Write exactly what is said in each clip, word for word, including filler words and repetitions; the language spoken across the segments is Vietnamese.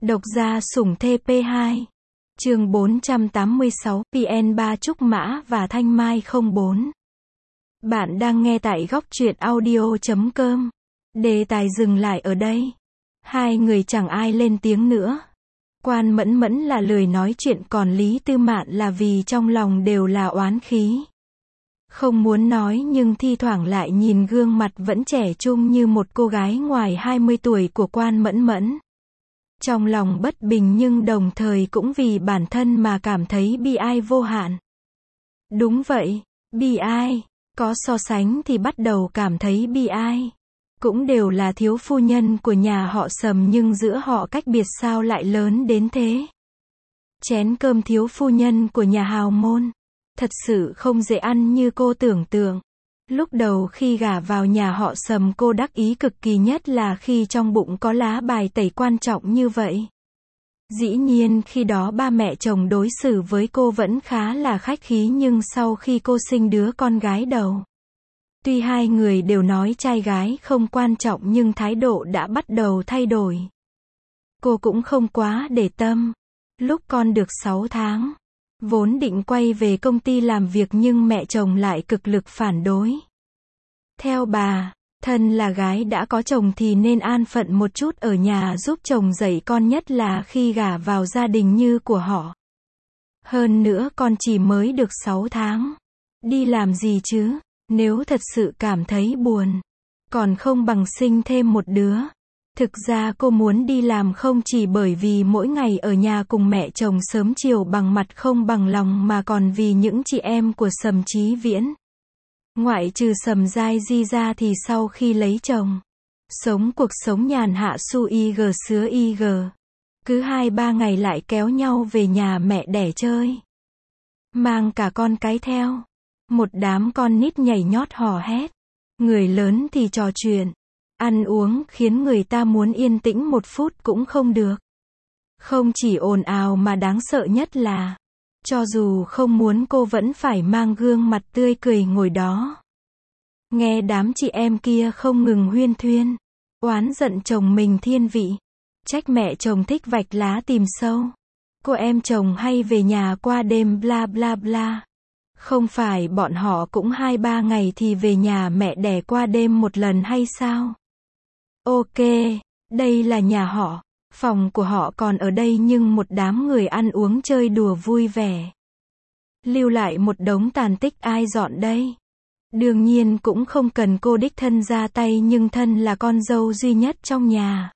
Độc gia sủng thê pê hai. Chương bốn trăm tám mươi sáu, pê en ba Trúc Mã và Thanh Mai không bốn. Bạn đang nghe tại góc truyện audio chấm com. Đề tài dừng lại ở đây. Hai người chẳng ai lên tiếng nữa. Quan Mẫn Mẫn là lười nói chuyện, còn Lý Tư Mạn là vì trong lòng đều là oán khí. Không muốn nói nhưng thi thoảng lại nhìn gương mặt vẫn trẻ trung như một cô gái ngoài hai mươi tuổi của Quan Mẫn Mẫn. Trong lòng bất bình nhưng đồng thời cũng vì bản thân mà cảm thấy bi ai vô hạn. Đúng vậy, bi ai. Có so sánh thì bắt đầu cảm thấy bi ai. Cũng đều là thiếu phu nhân của nhà họ Sầm nhưng giữa họ cách biệt sao lại lớn đến thế. Chén cơm thiếu phu nhân của nhà hào môn. Thật sự không dễ ăn như cô tưởng tượng. Lúc đầu khi gả vào nhà họ Sầm cô đắc ý cực kỳ, nhất là khi trong bụng có lá bài tẩy quan trọng như vậy. Dĩ nhiên khi đó ba mẹ chồng đối xử với cô vẫn khá là khách khí, nhưng sau khi cô sinh đứa con gái đầu, tuy hai người đều nói trai gái không quan trọng nhưng thái độ đã bắt đầu thay đổi. Cô cũng không quá để tâm. Lúc con được sáu tháng, vốn định quay về công ty làm việc nhưng mẹ chồng lại cực lực phản đối. Theo bà, thân là gái đã có chồng thì nên an phận một chút ở nhà giúp chồng dạy con, nhất là khi gả vào gia đình như của họ. Hơn nữa con chỉ mới được sáu tháng. Đi làm gì chứ, nếu thật sự cảm thấy buồn, còn không bằng sinh thêm một đứa. Thực ra cô muốn đi làm không chỉ bởi vì mỗi ngày ở nhà cùng mẹ chồng sớm chiều bằng mặt không bằng lòng, mà còn vì những chị em của Sầm Chí Viễn. Ngoại trừ Sầm Giai Di ra thì sau khi lấy chồng, sống cuộc sống nhàn hạ su ig sứa ig. Cứ hai ba ngày lại kéo nhau về nhà mẹ đẻ chơi. Mang cả con cái theo. Một đám con nít nhảy nhót hò hét. Người lớn thì trò chuyện, ăn uống khiến người ta muốn yên tĩnh một phút cũng không được. Không chỉ ồn ào mà đáng sợ nhất là, cho dù không muốn cô vẫn phải mang gương mặt tươi cười ngồi đó. Nghe đám chị em kia không ngừng huyên thuyên, oán giận chồng mình thiên vị, trách mẹ chồng thích vạch lá tìm sâu, cô em chồng hay về nhà qua đêm bla bla bla. Không phải bọn họ cũng hai ba ngày thì về nhà mẹ đẻ qua đêm một lần hay sao? Ok, đây là nhà họ, phòng của họ còn ở đây nhưng một đám người ăn uống chơi đùa vui vẻ. Lưu lại một đống tàn tích, ai dọn đây? Đương nhiên cũng không cần cô đích thân ra tay, nhưng thân là con dâu duy nhất trong nhà,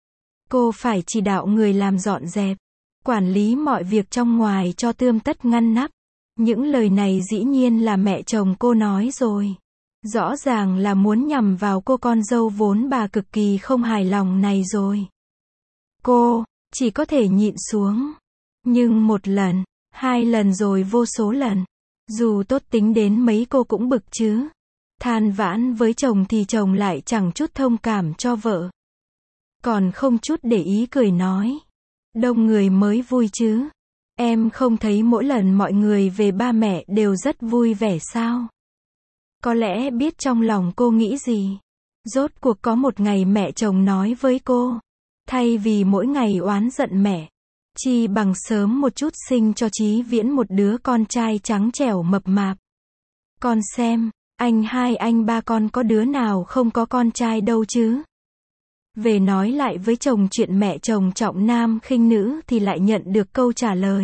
cô phải chỉ đạo người làm dọn dẹp, quản lý mọi việc trong ngoài cho tươm tất ngăn nắp. Những lời này dĩ nhiên là mẹ chồng cô nói rồi. Rõ ràng là muốn nhằm vào cô con dâu vốn bà cực kỳ không hài lòng này rồi. Cô chỉ có thể nhịn xuống. Nhưng một lần, hai lần rồi vô số lần. Dù tốt tính đến mấy cô cũng bực chứ. Than vãn với chồng thì chồng lại chẳng chút thông cảm cho vợ. Còn không chút để ý cười nói. Đông người mới vui chứ. Em không thấy mỗi lần mọi người về ba mẹ đều rất vui vẻ sao? Có lẽ biết trong lòng cô nghĩ gì. Rốt cuộc có một ngày mẹ chồng nói với cô, thay vì mỗi ngày oán giận mẹ, chi bằng sớm một chút sinh cho Chí Viễn một đứa con trai trắng trẻo mập mạp. Con xem, anh hai anh ba con có đứa nào không có con trai đâu chứ? Về nói lại với chồng chuyện mẹ chồng trọng nam khinh nữ thì lại nhận được câu trả lời.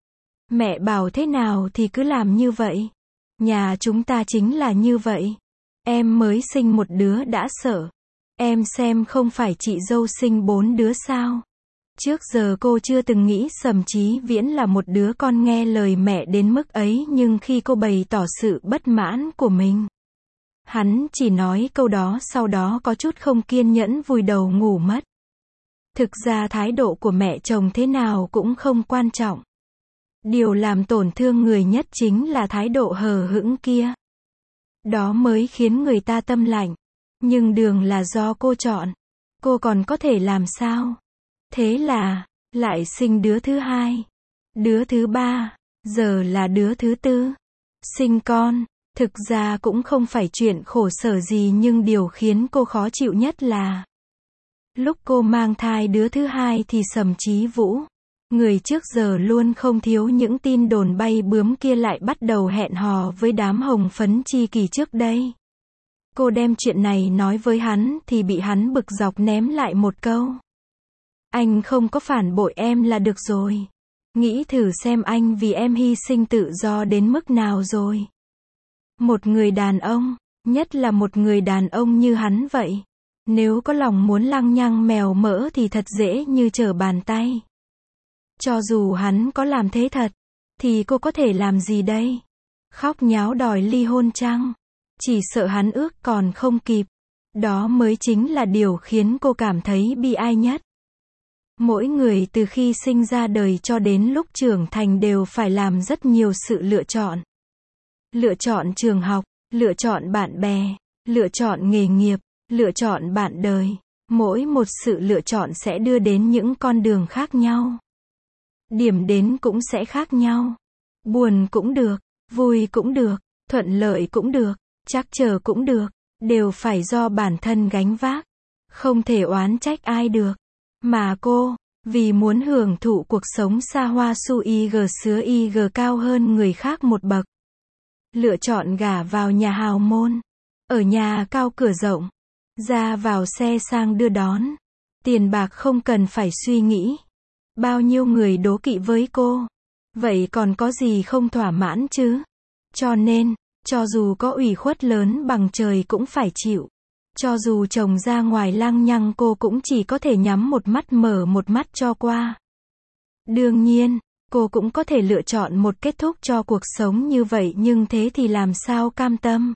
Mẹ bảo thế nào thì cứ làm như vậy. Nhà chúng ta chính là như vậy. Em mới sinh một đứa đã sợ. Em xem không phải chị dâu sinh bốn đứa sao? Trước giờ cô chưa từng nghĩ Sầm Chí Viễn là một đứa con nghe lời mẹ đến mức ấy, nhưng khi cô bày tỏ sự bất mãn của mình, hắn chỉ nói câu đó sau đó có chút không kiên nhẫn vùi đầu ngủ mất. Thực ra thái độ của mẹ chồng thế nào cũng không quan trọng. Điều làm tổn thương người nhất chính là thái độ hờ hững kia. Đó mới khiến người ta tâm lạnh. Nhưng đường là do cô chọn. Cô còn có thể làm sao? Thế là, lại sinh đứa thứ hai. Đứa thứ ba. Giờ là đứa thứ tư. Sinh con. Thực ra cũng không phải chuyện khổ sở gì, nhưng điều khiến cô khó chịu nhất là Lúc cô mang thai đứa thứ hai thì Sầm Chí Vũ, người trước giờ luôn không thiếu những tin đồn bay bướm kia lại bắt đầu hẹn hò với đám hồng phấn chi kỷ trước đây. Cô đem chuyện này nói với hắn thì bị hắn bực dọc ném lại một câu. Anh không có phản bội em là được rồi. Nghĩ thử xem anh vì em hy sinh tự do đến mức nào rồi. Một người đàn ông, nhất là một người đàn ông như hắn vậy, nếu có lòng muốn lăng nhăng mèo mỡ thì thật dễ như trở bàn tay. Cho dù hắn có làm thế thật, thì cô có thể làm gì đây? Khóc nháo đòi ly hôn chăng? Chỉ sợ hắn ước còn không kịp. Đó mới chính là điều khiến cô cảm thấy bi ai nhất. Mỗi người từ khi sinh ra đời cho đến lúc trưởng thành đều phải làm rất nhiều sự lựa chọn. Lựa chọn trường học, lựa chọn bạn bè, lựa chọn nghề nghiệp, lựa chọn bạn đời. Mỗi một sự lựa chọn sẽ đưa đến những con đường khác nhau. Điểm đến cũng sẽ khác nhau. Buồn cũng được, vui cũng được, thuận lợi cũng được, trắc trở cũng được, đều phải do bản thân gánh vác. Không thể oán trách ai được. Mà cô, vì muốn hưởng thụ cuộc sống xa hoa su ig sứa ig cao hơn người khác một bậc, lựa chọn gả vào nhà hào môn, ở nhà cao cửa rộng, ra vào xe sang đưa đón, tiền bạc không cần phải suy nghĩ. Bao nhiêu người đố kỵ với cô, vậy còn có gì không thỏa mãn chứ? Cho nên, cho dù có ủy khuất lớn bằng trời cũng phải chịu. Cho dù chồng ra ngoài lăng nhăng cô cũng chỉ có thể nhắm một mắt mở một mắt cho qua. Đương nhiên, cô cũng có thể lựa chọn một kết thúc cho cuộc sống như vậy nhưng thế thì làm sao cam tâm.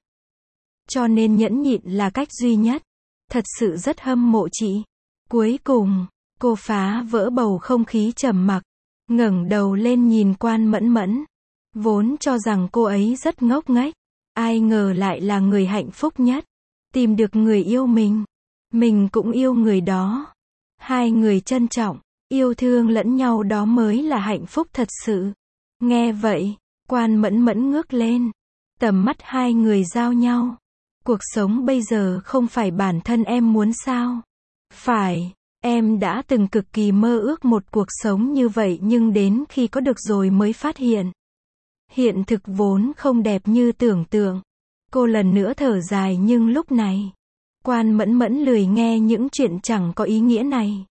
Cho nên nhẫn nhịn là cách duy nhất. Thật sự rất hâm mộ chị. Cuối cùng, cô phá vỡ bầu không khí trầm mặc, ngẩng đầu lên nhìn Quan Mẫn Mẫn. Vốn cho rằng cô ấy rất ngốc nghếch, ai ngờ lại là người hạnh phúc nhất. Tìm được người yêu mình, mình cũng yêu người đó. Hai người trân trọng, yêu thương lẫn nhau đó mới là hạnh phúc thật sự. Nghe vậy, Quan Mẫn Mẫn ngước lên, tầm mắt hai người giao nhau. Cuộc sống bây giờ không phải bản thân em muốn sao? Phải, em đã từng cực kỳ mơ ước một cuộc sống như vậy nhưng đến khi có được rồi mới phát hiện. Hiện thực vốn không đẹp như tưởng tượng. Cô lần nữa thở dài nhưng lúc này, Quan Mẫn Mẫn lười nghe những chuyện chẳng có ý nghĩa này.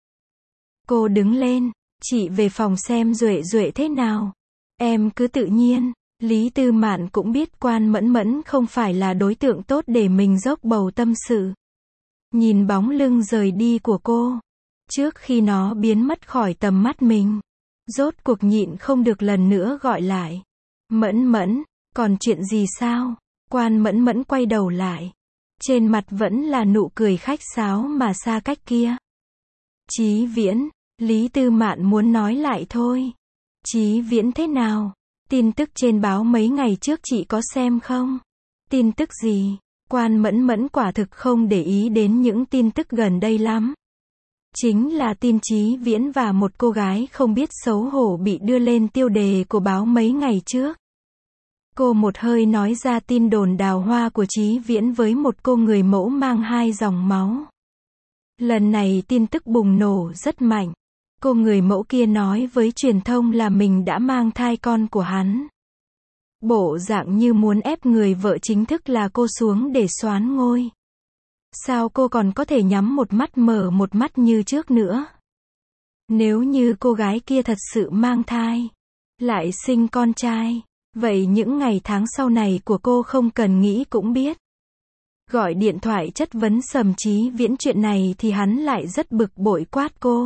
Cô đứng lên, chị về phòng xem Duệ Duệ thế nào. Em cứ tự nhiên. Lý Tư Mạn cũng biết Quan Mẫn Mẫn không phải là đối tượng tốt để mình dốc bầu tâm sự. Nhìn bóng lưng rời đi của cô, trước khi nó biến mất khỏi tầm mắt mình, rốt cuộc nhịn không được lần nữa gọi lại. Mẫn Mẫn, còn chuyện gì sao? Quan Mẫn Mẫn quay đầu lại. Trên mặt vẫn là nụ cười khách sáo mà xa cách kia. Chí Viễn, Lý Tư Mạn muốn nói lại thôi. Chí Viễn thế nào? Tin tức trên báo mấy ngày trước chị có xem không? Tin tức gì? Quan Mẫn Mẫn quả thực không để ý đến những tin tức gần đây lắm. Chính là tin Chí Viễn và một cô gái không biết xấu hổ bị đưa lên tiêu đề của báo mấy ngày trước. Cô một hơi nói ra tin đồn đào hoa của Chí Viễn với một cô người mẫu mang hai dòng máu. Lần này tin tức bùng nổ rất mạnh. Cô người mẫu kia nói với truyền thông là mình đã mang thai con của hắn. Bộ dạng như muốn ép người vợ chính thức là cô xuống để soán ngôi. Sao cô còn có thể nhắm một mắt mở một mắt như trước nữa? Nếu như cô gái kia thật sự mang thai, lại sinh con trai, vậy những ngày tháng sau này của cô không cần nghĩ cũng biết. Gọi điện thoại chất vấn Sầm Chí Viễn chuyện này thì hắn lại rất bực bội quát cô.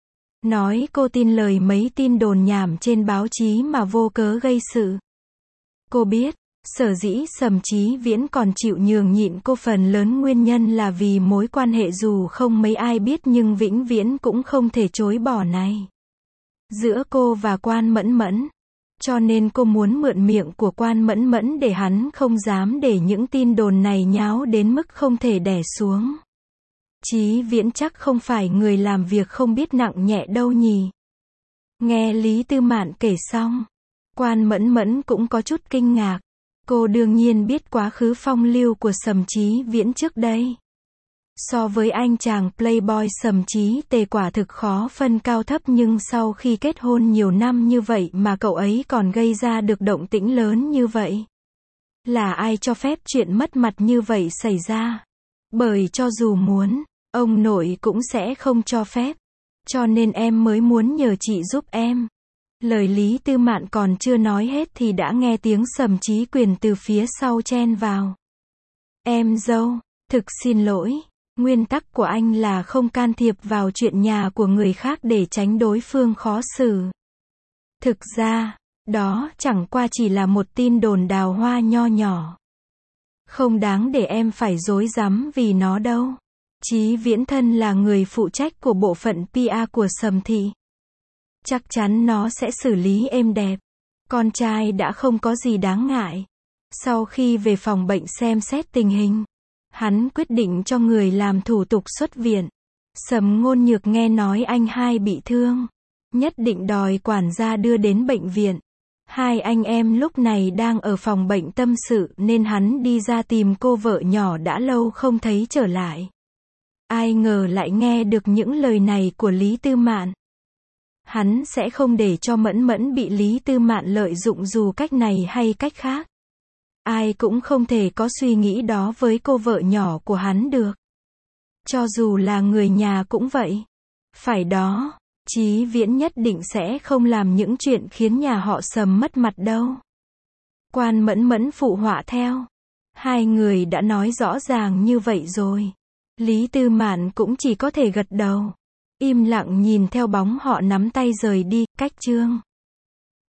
Nói cô tin lời mấy tin đồn nhảm trên báo chí mà vô cớ gây sự. Cô biết, sở dĩ Sầm Chí Viễn còn chịu nhường nhịn cô phần lớn nguyên nhân là vì mối quan hệ dù không mấy ai biết nhưng vĩnh viễn cũng không thể chối bỏ này. Giữa cô và Quan Mẫn Mẫn. Cho nên cô muốn mượn miệng của Quan Mẫn Mẫn để hắn không dám để những tin đồn này nháo đến mức không thể đè xuống. Chí Viễn chắc không phải người làm việc không biết nặng nhẹ đâu nhỉ. Nghe Lý Tư Mạn kể xong, Quan Mẫn Mẫn cũng có chút kinh ngạc. Cô đương nhiên biết quá khứ phong lưu của Sầm Chí Viễn trước đây. So với anh chàng playboy Sầm Chí Tề quả thực khó phân cao thấp, nhưng sau khi kết hôn nhiều năm như vậy mà cậu ấy còn gây ra được động tĩnh lớn như vậy. Là ai cho phép chuyện mất mặt như vậy xảy ra? Bởi cho dù muốn, ông nội cũng sẽ không cho phép. Cho nên em mới muốn nhờ chị giúp em. Lời Lý Tư Mạn còn chưa nói hết thì đã nghe tiếng Sầm Chí Quyền từ phía sau chen vào. Em dâu, thực xin lỗi. Nguyên tắc của anh là không can thiệp vào chuyện nhà của người khác để tránh đối phương khó xử. Thực ra, đó chẳng qua chỉ là một tin đồn đào hoa nho nhỏ. Không đáng để em phải rối rắm vì nó đâu. Chí Viễn thân là người phụ trách của bộ phận pê e của Sầm Thị. Chắc chắn nó sẽ xử lý êm đẹp. Con trai đã không có gì đáng ngại. Sau khi về phòng bệnh xem xét tình hình, hắn quyết định cho người làm thủ tục xuất viện. Sầm Ngôn Nhược nghe nói anh hai bị thương, nhất định đòi quản gia đưa đến bệnh viện. Hai anh em lúc này đang ở phòng bệnh tâm sự nên hắn đi ra tìm cô vợ nhỏ đã lâu không thấy trở lại. Ai ngờ lại nghe được những lời này của Lý Tư Mạn. Hắn sẽ không để cho Mẫn Mẫn bị Lý Tư Mạn lợi dụng dù cách này hay cách khác. Ai cũng không thể có suy nghĩ đó với cô vợ nhỏ của hắn được. Cho dù là người nhà cũng vậy. Phải đó, Chí Viễn nhất định sẽ không làm những chuyện khiến nhà họ Sầm mất mặt đâu. Quan Mẫn Mẫn phụ họa theo. Hai người đã nói rõ ràng như vậy rồi. Lý Tư Mạn cũng chỉ có thể gật đầu. Im lặng nhìn theo bóng họ nắm tay rời đi, cách chương.